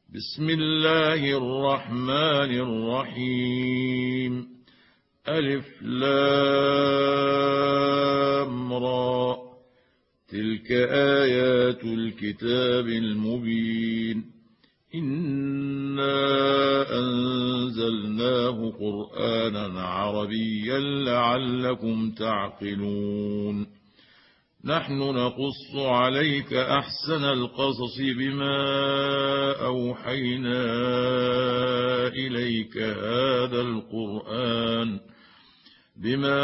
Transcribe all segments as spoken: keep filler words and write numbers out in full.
بسم الله الرحمن الرحيم. ألف لام را، تلك آيات الكتاب المبين. إنا أنزلناه قرآنا عربيا لعلكم تعقلون. نحن نقص عليك أحسن القصص بما أوحينا إليك هذا القرآن بما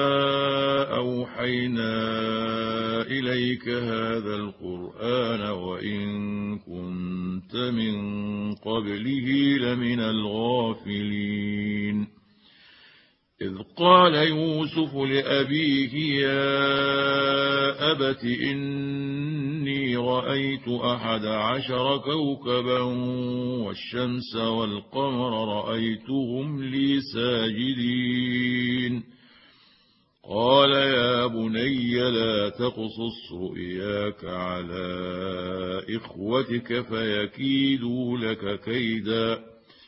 أوحينا إليك هذا القرآن وإن كنت من قبله لمن الغافلين. إذ قال يوسف لأبيه يا أبت إني رأيت أحد عشر كوكبا والشمس والقمر رأيتهم لي ساجدين. قال يا بني لا تقصص رؤياك على إخوتك فيكيدوا لك كيدا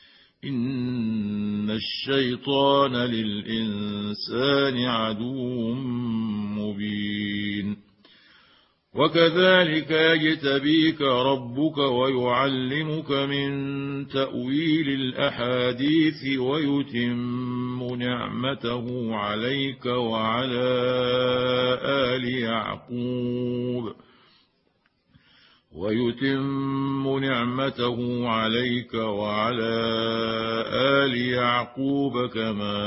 إن الشيطان للإنسان عدو مبين. وكذلك يجتبيك ربك ويعلمك من تأويل الأحاديث ويتم نعمته عليك وعلى آل يعقوب ويتم نعمته عليك وعلى آل يعقوب كما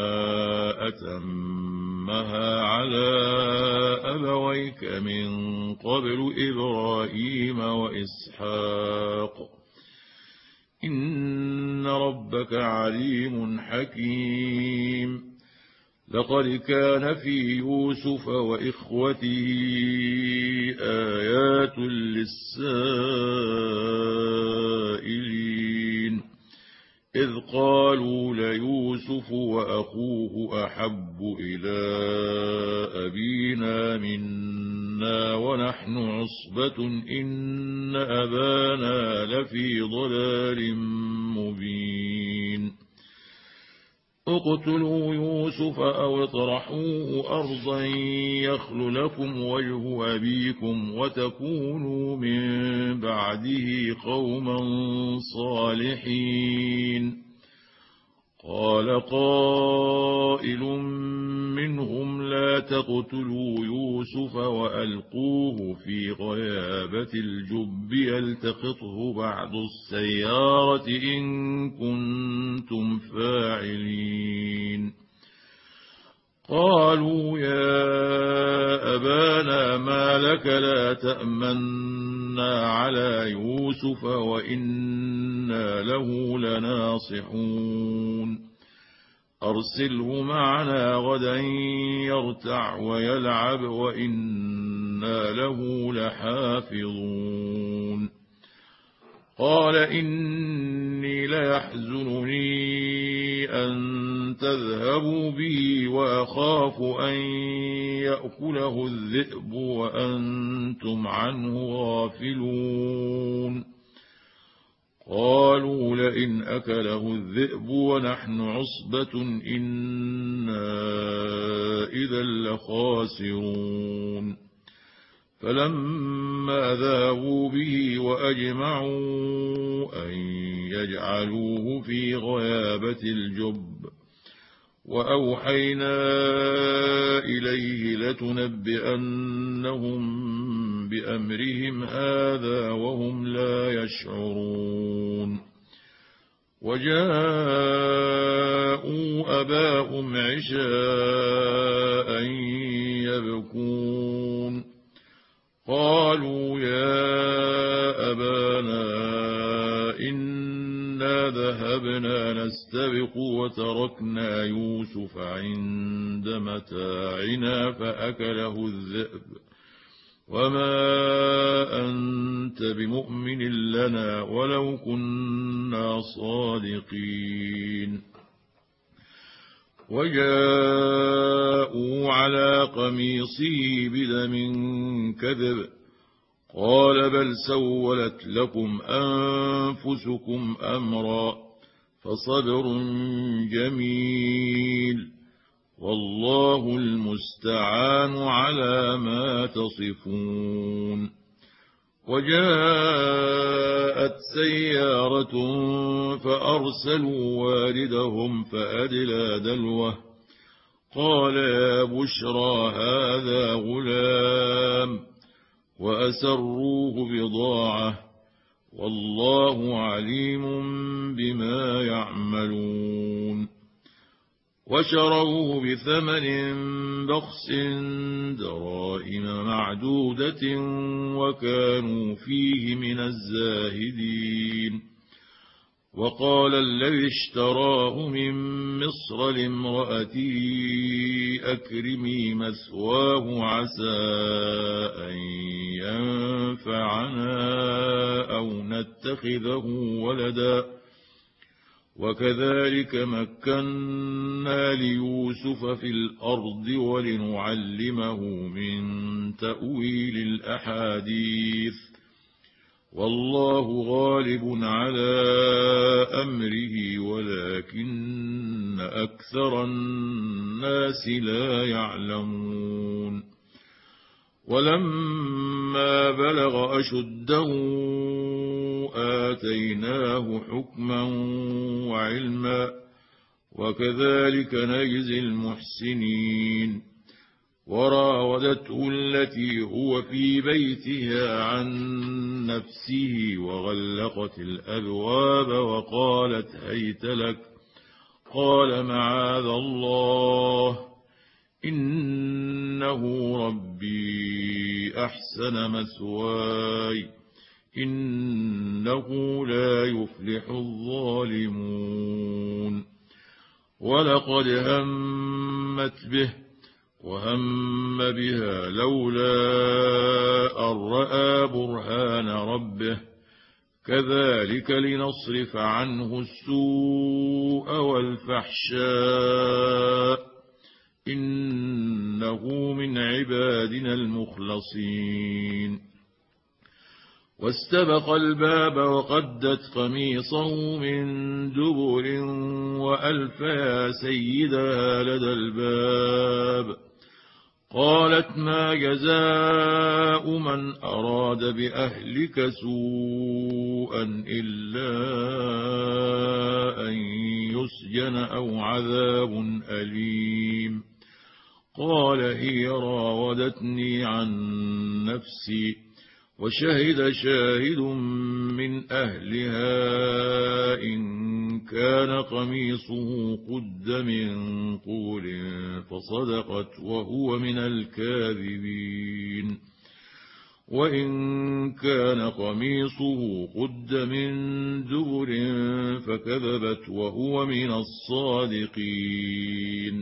أتمها على أبويك من قبل إبراهيم وإسحاق إن ربك عليم حكيم. لقد كان في يوسف وإخوته آيات للسائلين إذ قالوا ليوسف وأخوه أحب إلى أبينا منا ونحن عصبة إن أبانا لفي ضلال مبين. اقتلوا يوسف أو اطرحوه أرضا يخل لكم وجه أبيكم وتكونوا من بعده قوما صالحين. قال قائل منهم لا تقتلوا يوسف وألقوه في غيابة الجب يلتقطه بعض السيارة إن كنتم فاعلين. قالوا يا أبانا ما لك لا تأمنا على يوسف وإنا له لناصحون. أرسله معنا غدا يرتع ويلعب وإنا له لحافظون. قال إني ليحزنني أن تذهبوا به وأخاف أن يأكله الذئب وأنتم عنه غافلون. قالوا لئن أكله الذئب ونحن عصبة إنا إذا لخاسرون. فلما ذابوا به وأجمعوا أن يجعلوه في غيابة الجب وأوحينا إليه لتنبئنهم بأمرهم هذا وهم لا يشعرون. وجاءوا أباهم عشاء يبكون. قالوا يا أبانا إنا ذهبنا نستبق وتركنا يوسف عند متاعنا فأكله الذئب وما أنت بمؤمن لنا ولو كنا صادقين. وجاءوا على قميصه بدم كذب قال بل سولت لكم أنفسكم أنفسكم أمرا فصبر جميل والله المستعان على ما تصفون. وجاءت سيارة فأرسلوا واردهم فأدلى دلوه قال يا بشرى هذا غلام وأسروه بضاعة والله عليم بما يعملون. وشروه بثمن بخس دراهم معدودة وكانوا فيه من الزاهدين. وقال الذي اشتراه من مصر لامرأته أكرمي مثواه عسى أن ينفعنا أو نتخذه ولدا وكذلك مكنا ليوسف في الأرض ولنعلمه من تأويل الأحاديث والله غالب على أمره ولكن أكثر الناس لا يعلمون. ولما بلغ أشده آتيناه حكما وعلما وكذلك نجزي المحسنين. وراودته التي هو في بيتها عن نفسه وغلقت الأبواب وقالت هيت لك قال معاذ الله إنه ربي أحسن مثواي إنه لا يفلح الظالمون. ولقد همت به وهم بها لولا أن رأى برهان ربه كذلك لنصرف عنه السوء والفحشاء إنه من عبادنا المخلصين. واستبق الباب وقدت قميصه من دبر وألف يا سيدها لدى الباب قالت ما جزاء من أراد بأهلك سوءا إلا أن يسجن أو عذاب أليم. قال هي راودتني عن نفسي وشهد شاهد من أهلها إن كان قميصه قد من قبل فصدقت وهو من الكاذبين وإن كان قميصه قد من دبر فكذبت وهو من الصادقين.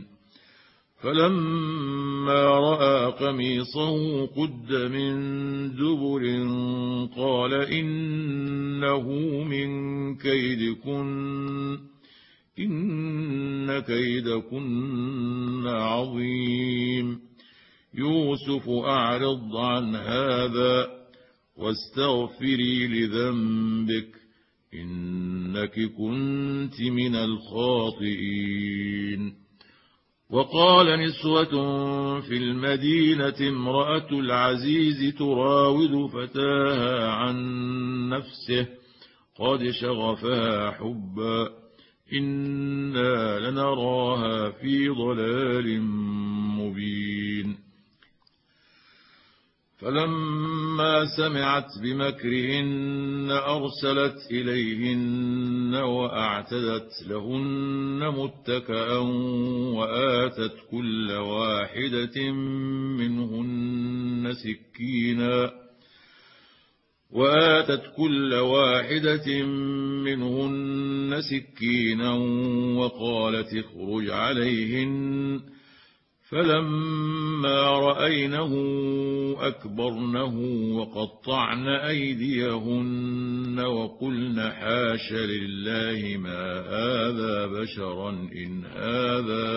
فلما رأى قميصه قد من دبر قال إنه من كيدكن إن كيدكن عظيم. يوسف أعرض عن هذا واستغفري لذنبك إنك كنت من الخاطئين. وقال نسوة في المدينة امرأة العزيز تراود فتاها عن نفسه قد شغفها حبا إنا لنراها في ضلال مبين. فلما سمعت بمكرهن أرسلت إليهن وأعتدت لهن متكأ وآتت كل واحدة منهن سكينا وآتت كل واحدة منهن سكينا وقالت اخرج عليهن فلما رأينه أكبرنه وقطعن أيديهن وقلن حاش لله ما هذا بشرا إن هذا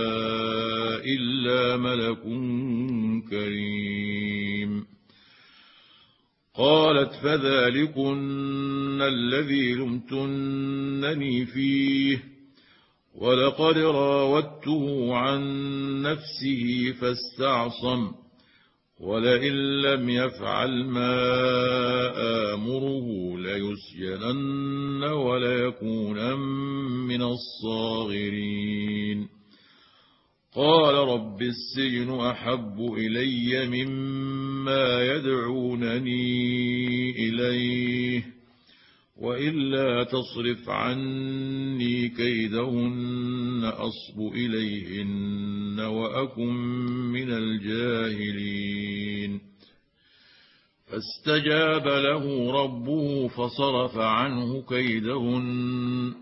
إلا ملك كريم. قالت فذلكن الذي لمتنني فيه ولقد راودته عن نفسه فاستعصم ولئن لم يفعل ما آمره ليسجنن وليكونن من الصاغرين قال رب السجن أحب إلي مما يدعونني إليه وإلا تصرف عني كيدهن أصب إليهن وأكن من الجاهلين فاستجاب له ربه فصرف عنه كيدهن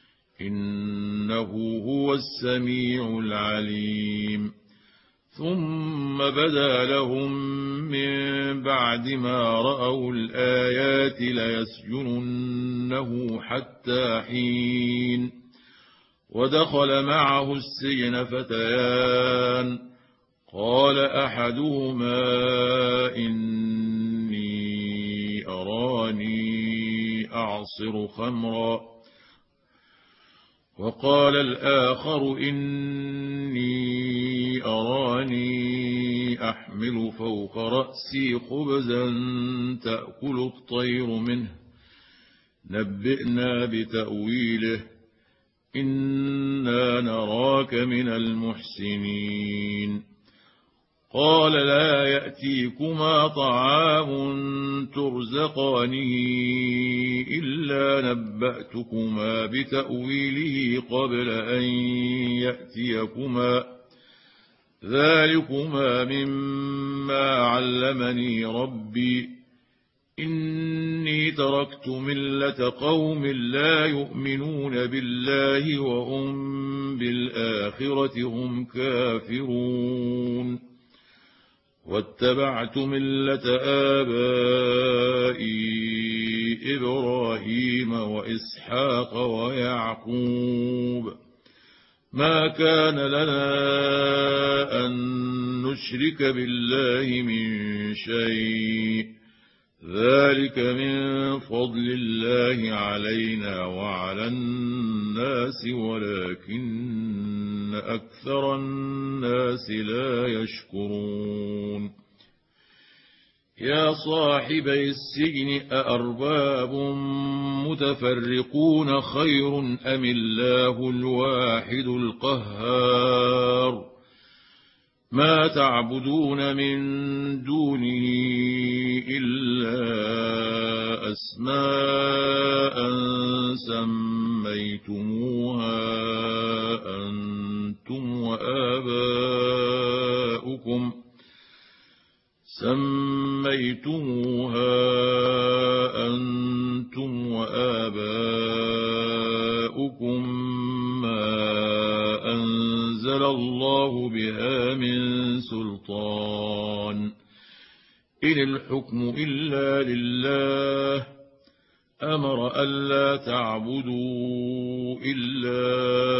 إنه هو السميع العليم ثم بدا لهم من بعد ما رأوا الآيات ليسجننه حتى حين ودخل معه السجن فتيان قال أحدهما إني أراني أعصر خمرا وقال الآخر إني أراني أحمل فوق رأسي خبزا تأكل الطير منه نبئنا بتأويله إنا نراك من المحسنين قال لا يأتيكما طعام ترزقانه إلا نبأتكما بتأويله قبل أن يأتيكما ذلكما مما علمني ربي إني تركت ملة قوم لا يؤمنون بالله وهم بالآخرة هم كافرون واتبعت ملة آبائي إبراهيم وإسحاق ويعقوب ما كان لنا أن نشرك بالله من شيء ذلك من فضل الله علينا وعلى الناس ولكن أكثر الناس لا يشكرون يا صاحبي السجن أأرباب متفرقون خير أم الله الواحد القهار ما تعبدون من دونه إلا أسماء سميتموها أنتم وآباؤكم سميتموها أنتم وآباؤكم ما أنزل الله بها من سلطان إن الحكم إلا لله أمر ألا تعبدوا إلا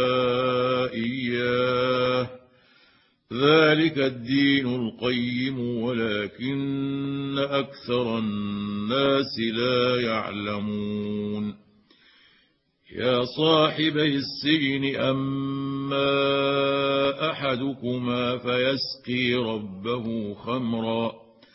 إياه ذلك الدين القيم ولكن أكثر الناس لا يعلمون يا صاحبي السجن أما أحدكما فيسقي ربه خمرا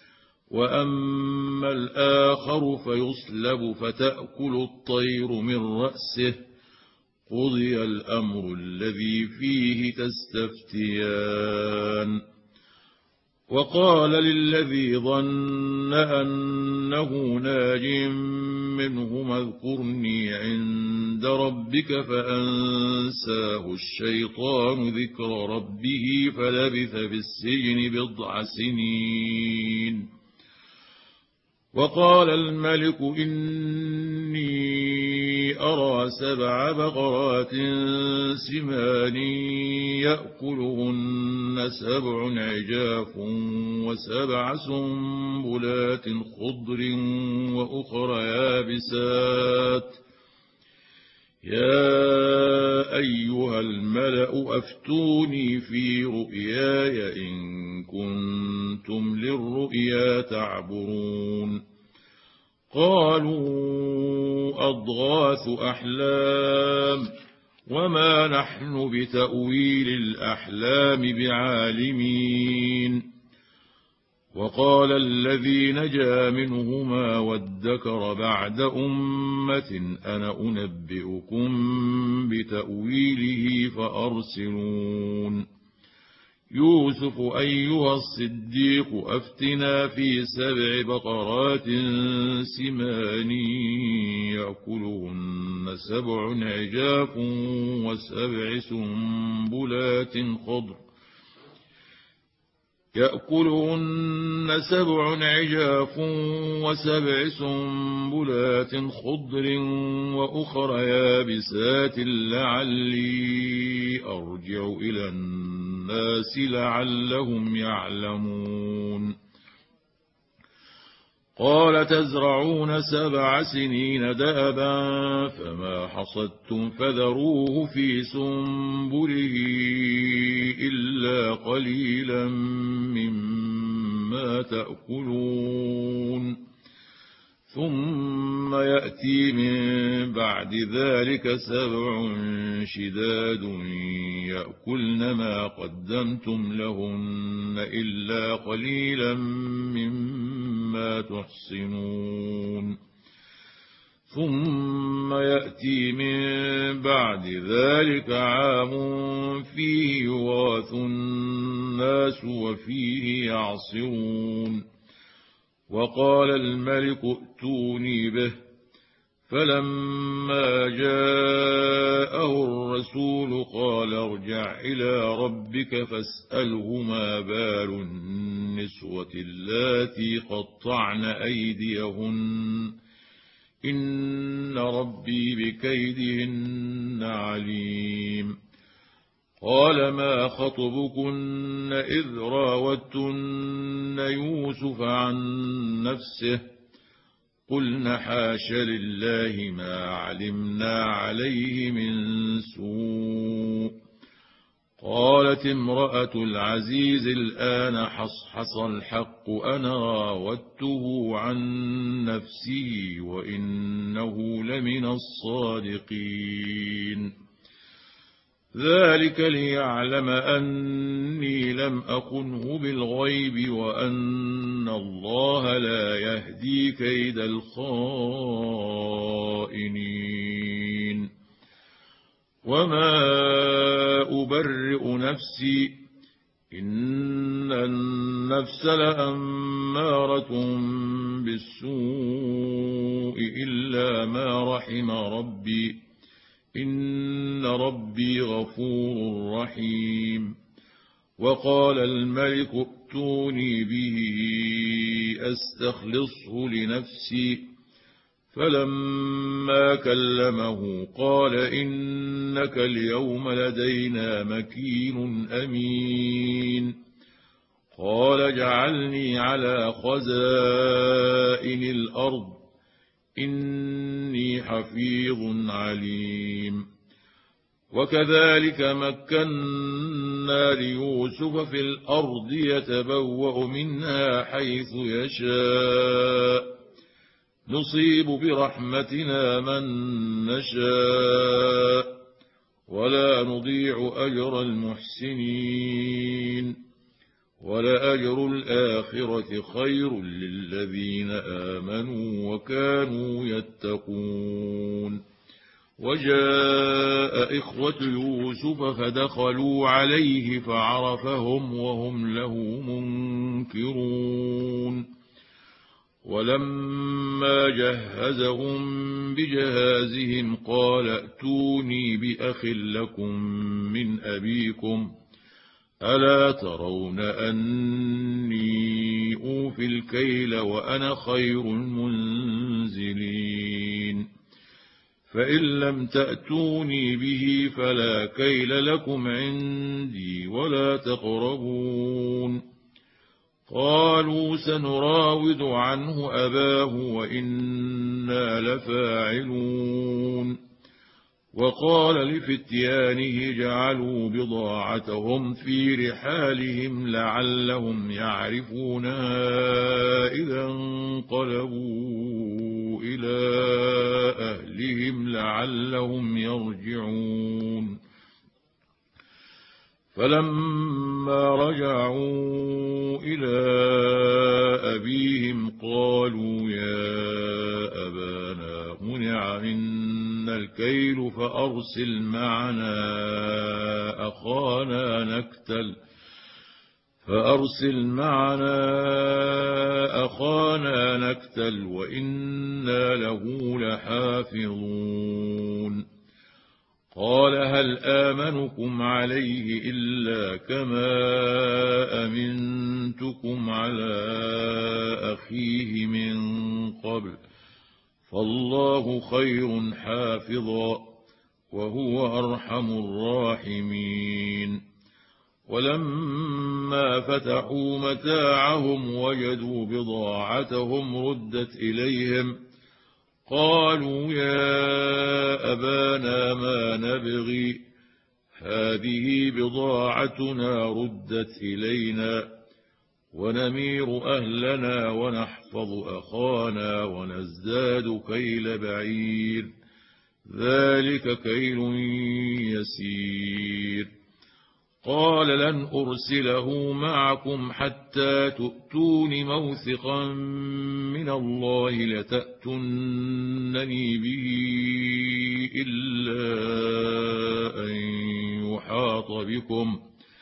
وأما الآخر فيصلب فتأكل الطير من رأسه قضي الأمر الذي فيه تستفتيان وقال للذي ظن أنه ناج منهما اذكرني عند ربك فأنساه الشيطان ذكر ربه فلبث في السجن بضع سنين وقال الملك إني أرى سبع بقرات سمان يأكلهن سبع عجاف وسبع سنبلات خضر وأخر يابسات يا أيها الملأ أفتوني في رؤياي إن كنتم للرؤيا تعبرون قالوا أضغاث أحلام وما نحن بتأويل الأحلام بعالمين. وقال الذي نجا منهما وادكر بعد أمة أنا أنبئكم بتأويله فأرسلون. يوسف أيها الصديق أفتنا في سبع بقرات سمان يأكلهن سبع عجاف وسبع سنبلات خضر يأكلهن سبع عجاف وسبع سنبلات خضر وأخر يابسات لعلي أرجع إلى الناس لعلهم يعلمون. قال تزرعون سبع سنين دأبا فما حصدتم فذروه في سنبله إلا قليلا مما تأكلون. ثم يأتي من بعد ذلك سبع شداد يأكلن ما قدمتم لهن إلا قليلا مما تحصنون. ثم يأتي من بعد ذلك عام فيه يغاث الناس وفيه يعصرون. وقال الملك ائتوني به. فلما جاءه الرسول قال ارجع إلى ربك فاسأله ما بال النسوة اللاتي قطعن أيديهن إن ربي بكيدهن عليم. قال ما خطبكن إذ راوتن يوسف عن نفسه قلن حاش لله ما علمنا عليه من سوء. قالت امرأة العزيز الآن حصحص الحق أنا راودته عن نفسه وإنه لمن الصادقين. ذلك ليعلم أني لم أخنه بالغيب وأن الله لا يهدي كيد الخائنين. وما أبرئ نفسي إن النفس لأمارة بالسوء إلا ما رحم ربي إن ربي غفور رحيم. وقال الملك ائتوني به أستخلصه لنفسي. فلما كلمه قال إنك اليوم لدينا مكين أمين. قال اجعلني على خزائن الأرض إني حفيظ عليم. وكذلك مكنا ليوسف في الأرض يتبوأ منها حيث يشاء نصيب برحمتنا من نشاء ولا نضيع أجر المحسنين. ولأجر الآخرة خير للذين آمنوا وكانوا يتقون. وجاء إخوة يوسف فدخلوا عليه فعرفهم وهم له منكرون. ولما جهزهم بجهازهم قال ائتوني بأخ لكم من أبيكم ألا ترون أني أوفي الكيل وأنا خير المنزلين. فإن لم تأتوني به فلا كيل لكم عندي ولا تقربون. قالوا سنراود عنه أباه وإنا لفاعلون. وقال لفتيانه جعلوا بضاعتهم في رحالهم لعلهم يعرفونها إذا انقلبوا إلى أهلهم لعلهم يرجعون فلما رجعوا إلى أبيهم قالوا يا أبانا منع منا الكيل فأرسل معنا أخانا نكتل فأرسل معنا أخانا نكتل وإنا له لحافظون قال هل آمنكم عليه إلا كما أمنتكم على أخيه من قبل فالله خير حافظا وهو أرحم الراحمين ولما فتحوا متاعهم وجدوا بضاعتهم ردت إليهم قالوا يا أبانا ما نبغي هذه بضاعتنا ردت إلينا ونمير أهلنا ونحفظ أخانا ونزداد كيل بعير ذلك كيل يسير قال لن أرسله معكم حتى تؤتون موثقا من الله لتأتونني به إلا أن يحاط بكم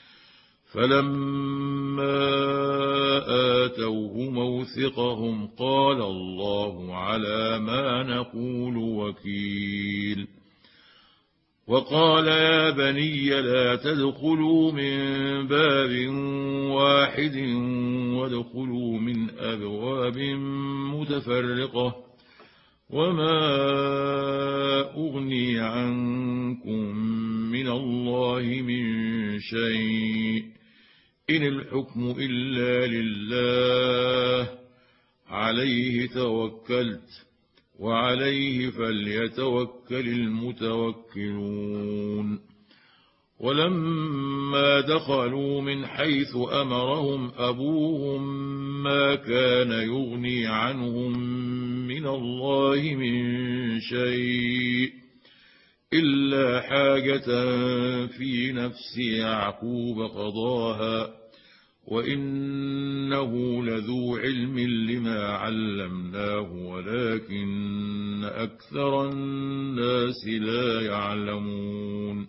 فلما آتوه موثقهم قال الله على ما نقول وكيل وقال يا بني لا تدخلوا من باب واحد وادخلوا من أبواب متفرقة وما أغني عنكم من الله من شيء إن الحكم إلا لله عليه توكلت وعليه فليتوكل المتوكلون ولما دخلوا من حيث أمرهم أبوهم ما كان يغني عنهم من الله من شيء إلا حاجة في نفس يعقوب قضاها وإنه لذو علم لما علمناه ولكن أكثر الناس لا يعلمون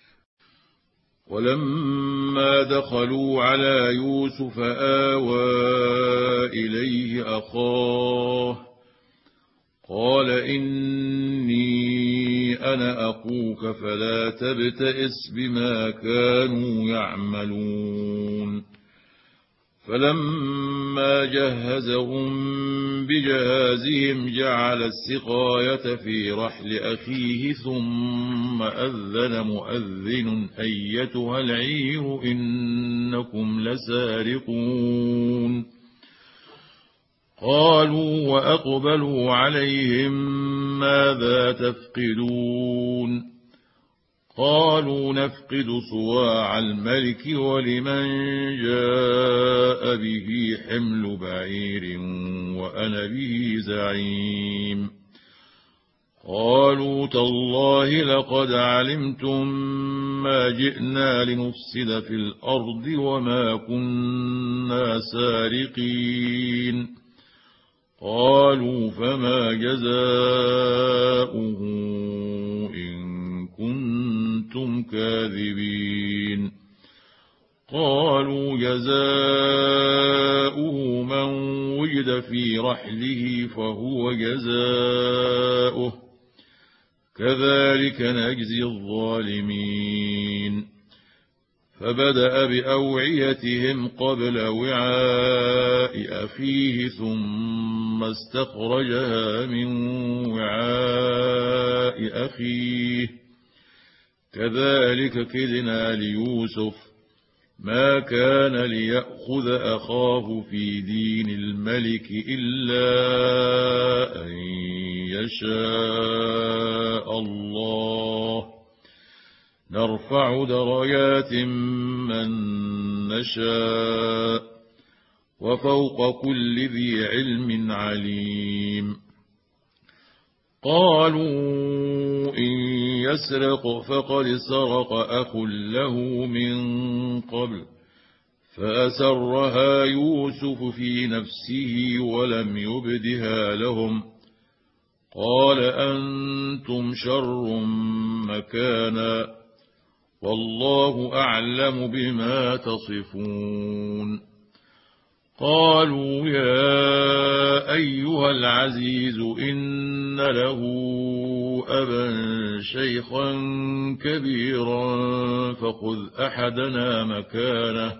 ولما دخلوا على يوسف آوى إليه أخاه قال إني أنا أخوك فلا تبتئس بما كانوا يعملون فلما جهزهم بجهازهم جعل السقاية في رحل أخيه ثم أذن مؤذن أيتها العير إنكم لسارقون قالوا وأقبلوا عليهم ماذا تفقدون قالوا نفقد صواع الملك ولمن جاء به حمل بعير وأنا به زعيم قالوا تالله لقد علمتم ما جئنا لنفسد في الأرض وما كنا سارقين قالوا فما جزاؤه إن كنتم كاذبين قالوا جزاؤه من وجد في رحله فهو جزاؤه كذلك نجزي الظالمين فبدأ بأوعيتهم قبل وعاء أخيه ثم استخرجها من وعاء أخيه كذلك كدنا ليوسف ما كان ليأخذ أخاه في دين الملك إلا أن يشاء الله نرفع درجات من نشاء وفوق كل ذي علم عليم. قالوا إن يسرق فقد سرق أخ له من قبل فأسرها يوسف في نفسه ولم يبدها لهم قال أنتم شر مكانا والله أعلم بما تصفون. قالوا يا أيها العزيز إن له أبا شيخا كبيرا فخذ أحدنا مكانه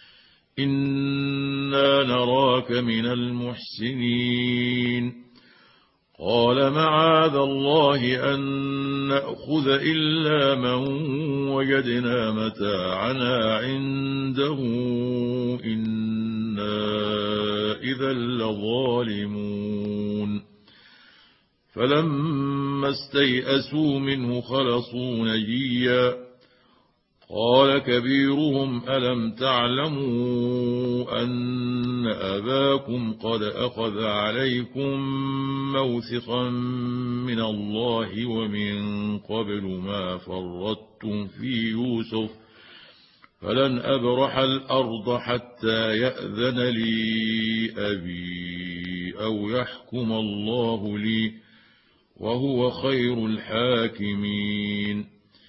إنا نراك من المحسنين. قال معاذ الله أن نأخذ إلا من وجدنا متاعنا عنده إنا إذا لظالمون. فلما استيئسوا منه خلصوا نجيا قال كبيرهم ألم تعلموا أن أباكم قد أخذ عليكم موثقا من الله ومن قبل ما فرطتم في يوسف فلن أبرح الأرض حتى يأذن لي أبي أو يحكم الله لي وهو خير الحاكمين.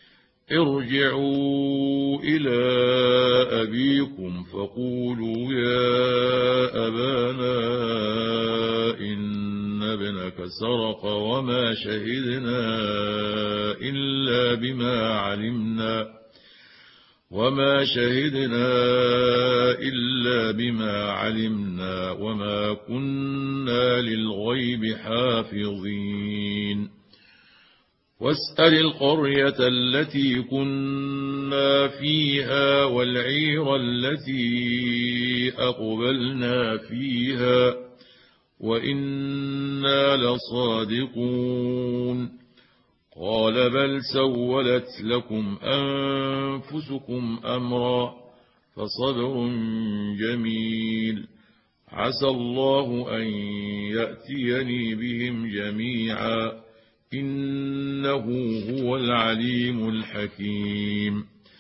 ارجعوا إلى أبيكم فقولوا يا أبانا إن ابنك سرق وما شهدنا إلا بما علمنا وما شهدنا إلا بما علمنا وما كنا للغيب حافظين. واسأل القرية التي كنا فيها والعير التي أقبلنا فيها وإنا لصادقون. قال بل سولت لكم أنفسكم أمرا فصبر جميل عسى الله أن يأتيني بهم جميعا إنه هو العليم الحكيم.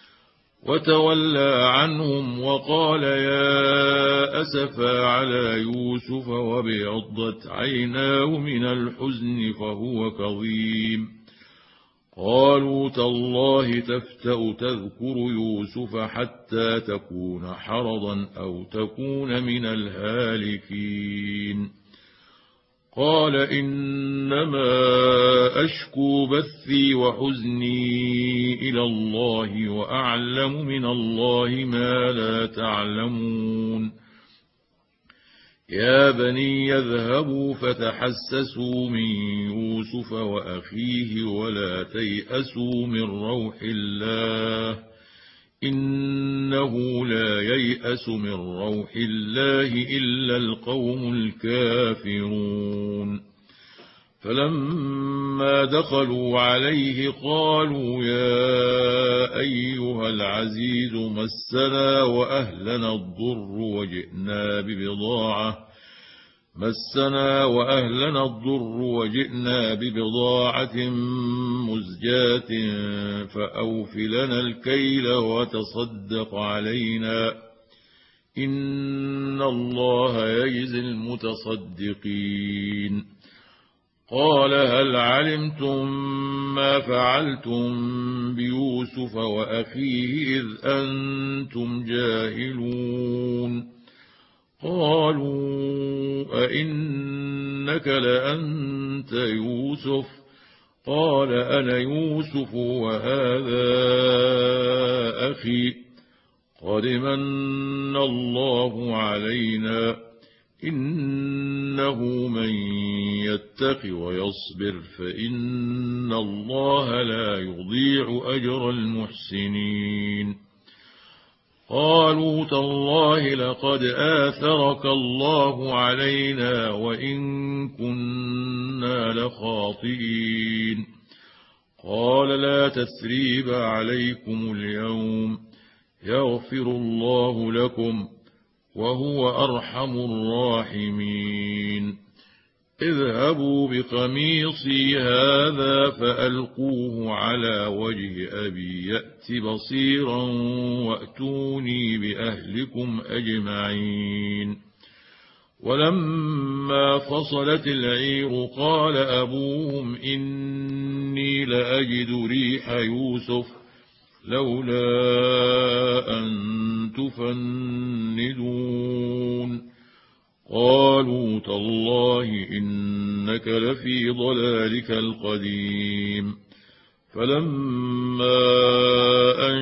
وتولى عنهم وقال يا أسفا على يوسف وابيضت عيناه من الحزن فهو كظيم. قالوا تالله تفتأ تذكر يوسف حتى تكون حرضا أو تكون من الهالكين. قال إنما أشكو بثي وحزني إلى الله وأعلم من الله ما لا تعلمون. يا بني يذهبوا فتحسسوا من يوسف وأخيه ولا تيأسوا من روح الله إنه لا ييأس من روح الله إلا القوم الكافرون. فلما دخلوا عليه قالوا يا أيها العزيز مسنا وأهلنا الضر وجئنا ببضاعة مسنا وأهلنا الضر وجئنا ببضاعة مزجاة فأوف لنا الكيل وتصدق علينا إن الله يجزي المتصدقين. قال هل علمتم ما فعلتم بيوسف وأخيه إذ أنتم جاهلون. قالوا أئنك لأنت يوسف قال أنا يوسف وهذا أخي قد من الله علينا إنه من يتق ويصبر فإن الله لا يضيع أجر المحسنين. قالوا تالله لقد آثرك الله علينا وإن كنا لخاطئين. قال لا تثريب عليكم اليوم يغفر الله لكم وهو أرحم الراحمين اذهبوا بقميصي هذا فألقوه على وجه أبي يأت بصيرا وأتوني بأهلكم أجمعين ولما فصلت العير قال أبوهم إني لأجد ريح يوسف لولا أن تفندون قالوا تالله إنك لفي ضلالك القديم فلما أن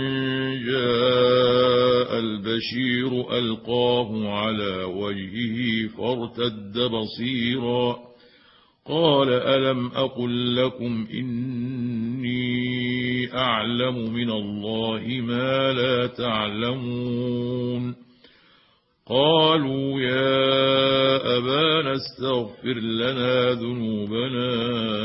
جاء البشير ألقاه على وجهه فارتد بصيرا قال ألم أقل لكم إني أعلم من الله ما لا تعلمون قالوا يا أبانا استغفر لنا ذنوبنا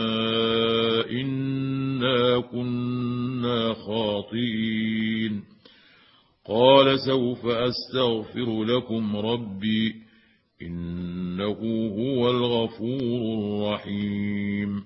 إنا كنا خاطئين قال سوف أستغفر لكم ربي إنه هو الغفور الرحيم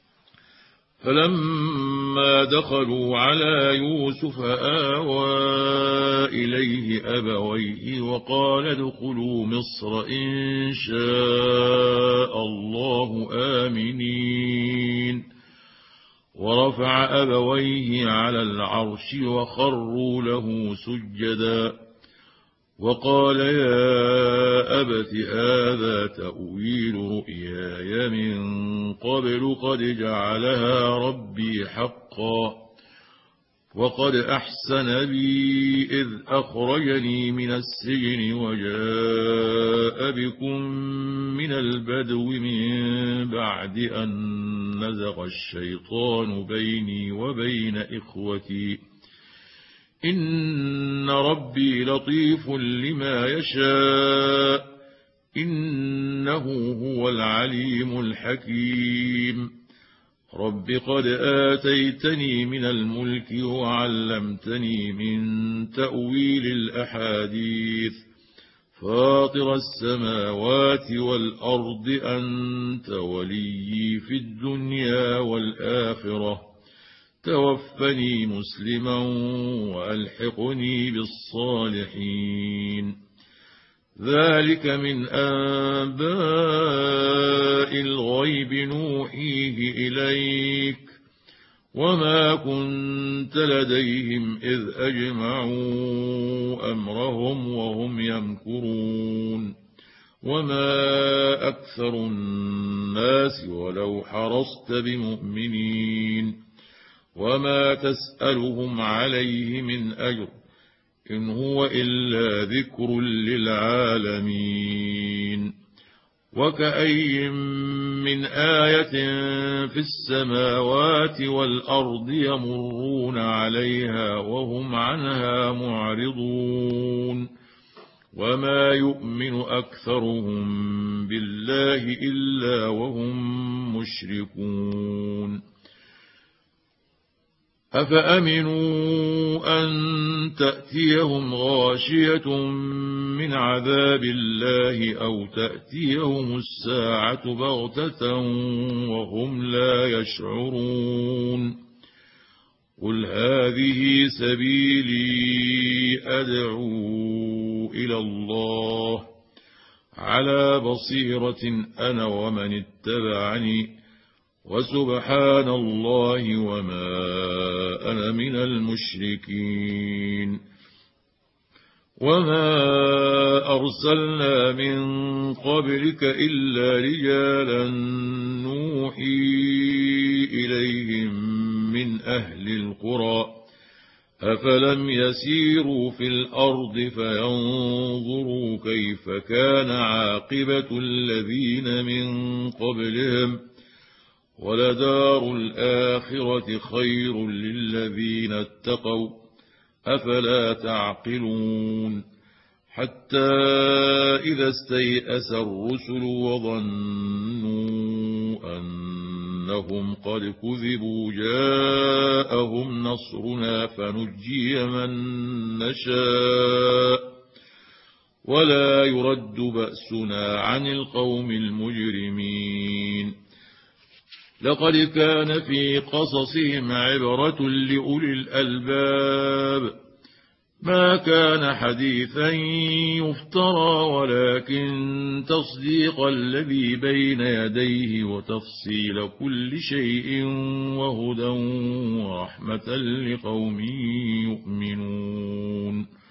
فلما دخلوا على يوسف آوى إليه أبويه وقال ادخلوا مصر إن شاء الله آمنين ورفع أبويه على العرش وخروا له سجدا وقال يا أبت هذا تأويل رؤياي من قبل قد جعلها ربي حقا وقد أحسن بي إذ أخرجني من السجن وجاء بكم من البدو من بعد أن نزغ الشيطان بيني وبين إخوتي إن ربي لطيف لما يشاء إنه هو العليم الحكيم رب قد آتيتني من الملك وعلمتني من تأويل الأحاديث فاطر السماوات والأرض أنت وليي في الدنيا والآخرة توفني مسلما وألحقني بالصالحين ذلك من أنباء الغيب نوحيه إليك وما كنت لديهم إذ أجمعوا أمرهم وهم يمكرون وما أكثر الناس ولو حرصت بمؤمنين وما تسألهم عليه من أجر إن هو إلا ذكر للعالمين وكأي من آية في السماوات والأرض يمرون عليها وهم عنها معرضون وما يؤمن أكثرهم بالله إلا وهم مشركون أفأمنوا أن تأتيهم غاشية من عذاب الله أو تأتيهم الساعة بغتة وهم لا يشعرون قل هذه سبيلي أدعو إلى الله على بصيرة أنا ومن اتبعني وسبحان الله وما أنا من المشركين وما أرسلنا من قبلك إلا رجالا نوحي إليهم من أهل القرى أفلم يسيروا في الأرض فينظروا كيف كان عاقبة الذين من قبلهم ولدار الآخرة خير للذين اتقوا أفلا تعقلون حتى إذا استيأس الرسل وظنوا أن أنهم قد كذبوا جاءهم نصرنا فنجي من نشاء ولا يرد بأسنا عن القوم المجرمين. لقد كان في قصصهم عبرة لأولي الألباب ما كان حديثا يفترى ولكن تصديق الذي بين يديه وتفصيل كل شيء وهدى ورحمة لقوم يؤمنون.